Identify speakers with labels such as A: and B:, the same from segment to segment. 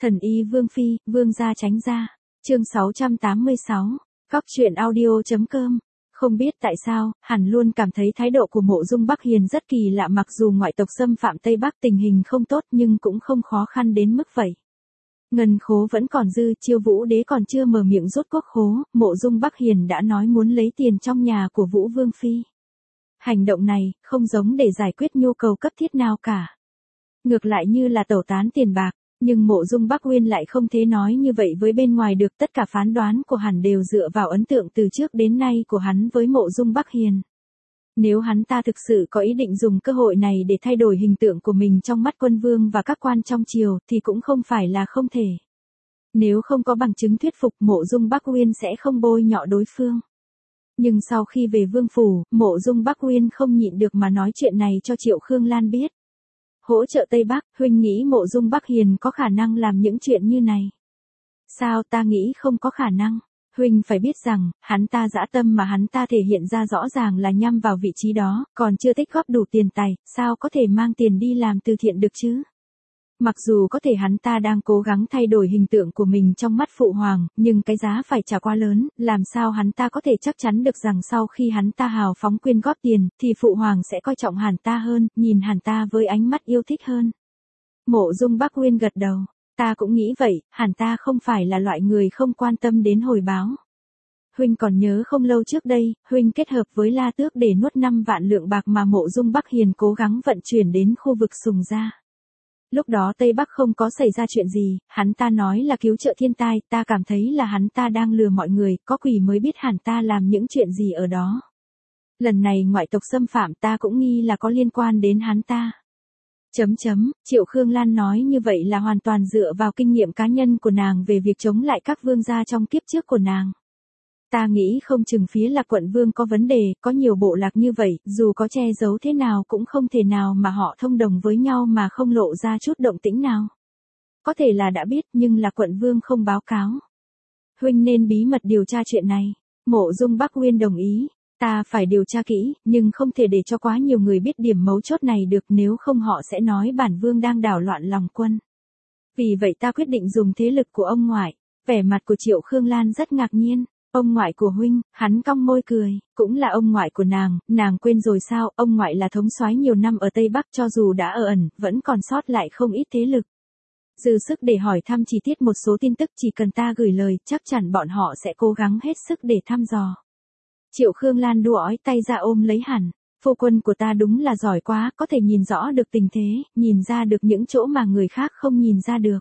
A: Thần y Vương Phi, Vương gia tránh ra. Chương 686. Góc truyện audio.com. Không biết tại sao, hắn luôn cảm thấy thái độ của Mộ Dung Bắc Hiền rất kỳ lạ, mặc dù ngoại tộc xâm phạm Tây Bắc tình hình không tốt nhưng cũng không khó khăn đến mức vậy. Ngân khố vẫn còn dư, Chiêu Vũ Đế còn chưa mở miệng rút quốc khố, Mộ Dung Bắc Hiền đã nói muốn lấy tiền trong nhà của Vũ Vương Phi. Hành động này, không giống để giải quyết nhu cầu cấp thiết nào cả. Ngược lại như là tẩu tán tiền bạc, nhưng Mộ Dung Bắc Uyên lại không thể nói như vậy với bên ngoài được. Tất cả phán đoán của hắn đều dựa vào ấn tượng từ trước đến nay của hắn với Mộ Dung Bắc Hiền. Nếu hắn ta thực sự có ý định dùng cơ hội này để thay đổi hình tượng của mình trong mắt quân vương và các quan trong triều thì cũng không phải là không thể. Nếu không có bằng chứng thuyết phục, Mộ Dung Bắc Uyên sẽ không bôi nhọ đối phương. Nhưng sau khi về vương phủ, Mộ Dung Bắc Uyên không nhịn được mà nói chuyện này cho Triệu Khương Lan biết. Hỗ trợ Tây Bắc, huynh nghĩ Mộ Dung Bắc Hiền có khả năng làm những chuyện như này? Sao, ta nghĩ không có khả năng. Huynh phải biết rằng, hắn ta dã tâm mà hắn ta thể hiện ra rõ ràng là nhằm vào vị trí đó, còn chưa tích góp đủ tiền tài, sao có thể mang tiền đi làm từ thiện được chứ? Mặc dù có thể hắn ta đang cố gắng thay đổi hình tượng của mình trong mắt phụ hoàng, nhưng cái giá phải trả quá lớn, làm sao hắn ta có thể chắc chắn được rằng sau khi hắn ta hào phóng quyên góp tiền, thì phụ hoàng sẽ coi trọng hắn ta hơn, nhìn hắn ta với ánh mắt yêu thích hơn. Mộ Dung Bắc Uyên gật đầu, ta cũng nghĩ vậy, hắn ta không phải là loại người không quan tâm đến hồi báo. Huynh còn nhớ không lâu trước đây, huynh kết hợp với La Tước để nuốt 5 vạn lượng bạc mà Mộ Dung Bắc Hiền cố gắng vận chuyển đến khu vực Sùng Gia. Lúc đó Tây Bắc không có xảy ra chuyện gì, hắn ta nói là cứu trợ thiên tai, ta cảm thấy là hắn ta đang lừa mọi người, có quỷ mới biết hắn ta làm những chuyện gì ở đó. Lần này ngoại tộc xâm phạm ta cũng nghi là có liên quan đến hắn ta. Triệu Khương Lan nói như vậy là hoàn toàn dựa vào kinh nghiệm cá nhân của nàng về việc chống lại các vương gia trong kiếp trước của nàng. Ta nghĩ không chừng phía Lạc Quận Vương có vấn đề, có nhiều bộ lạc như vậy, dù có che giấu thế nào cũng không thể nào mà họ thông đồng với nhau mà không lộ ra chút động tĩnh nào. Có thể là đã biết nhưng Lạc Quận Vương không báo cáo. Huynh nên bí mật điều tra chuyện này. Mộ Dung Bắc Uyên đồng ý. Ta phải điều tra kỹ, nhưng không thể để cho quá nhiều người biết điểm mấu chốt này được, nếu không họ sẽ nói bản vương đang đảo loạn lòng quân. Vì vậy ta quyết định dùng thế lực của ông ngoại. Vẻ mặt của Triệu Khương Lan rất ngạc nhiên. Ông ngoại của huynh, hắn cong môi cười, cũng là ông ngoại của nàng quên rồi sao? Ông ngoại là thống soái nhiều năm ở Tây Bắc, cho dù đã ở ẩn, vẫn còn sót lại không ít thế lực. Dư sức để hỏi thăm chi tiết một số tin tức, chỉ cần ta gửi lời, chắc chắn bọn họ sẽ cố gắng hết sức để thăm dò. Triệu Khương Lan đùa ói tay ra ôm lấy hắn. Phu quân của ta đúng là giỏi quá, có thể nhìn rõ được tình thế, nhìn ra được những chỗ mà người khác không nhìn ra được.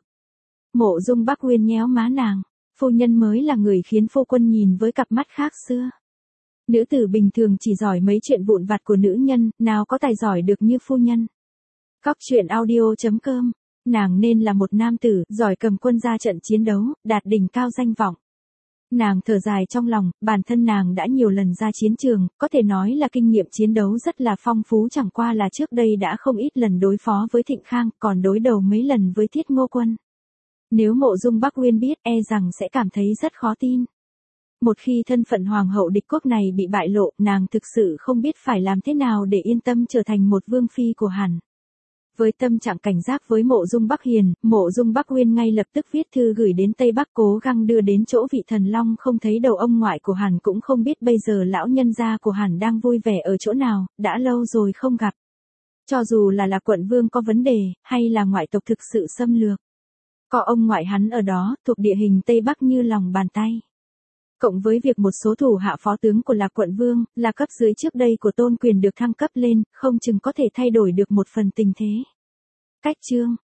A: Mộ Dung Bắc Uyên nhéo má nàng. Phu nhân mới là người khiến phu quân nhìn với cặp mắt khác xưa. Nữ tử bình thường chỉ giỏi mấy chuyện vụn vặt của nữ nhân, nào có tài giỏi được như phu nhân. Góc truyện audio.com. Nàng nên là một nam tử, giỏi cầm quân ra trận chiến đấu, đạt đỉnh cao danh vọng. Nàng thở dài trong lòng, bản thân nàng đã nhiều lần ra chiến trường, có thể nói là kinh nghiệm chiến đấu rất là phong phú, chẳng qua là trước đây đã không ít lần đối phó với Thịnh Khang, còn đối đầu mấy lần với Thiết Ngô Quân. Nếu Mộ Dung Bắc Uyên biết, e rằng sẽ cảm thấy rất khó tin. Một khi thân phận hoàng hậu địch quốc này bị bại lộ, nàng thực sự không biết phải làm thế nào để yên tâm trở thành một vương phi của hắn. Với tâm trạng cảnh giác với Mộ Dung Bắc Hiền, Mộ Dung Bắc Uyên ngay lập tức viết thư gửi đến Tây Bắc, cố gắng đưa đến chỗ vị thần long không thấy đầu ông ngoại của hắn, cũng không biết bây giờ lão nhân gia của hắn đang vui vẻ ở chỗ nào, đã lâu rồi không gặp. Cho dù là Lạc Quận Vương có vấn đề, hay là ngoại tộc thực sự xâm lược, có ông ngoại hắn ở đó, thuộc địa hình Tây Bắc như lòng bàn tay. Cộng với việc một số thủ hạ phó tướng của Lạc Quận Vương, là cấp dưới trước đây của Tôn Quyền được thăng cấp lên, không chừng có thể thay đổi được một phần tình thế. Cách chương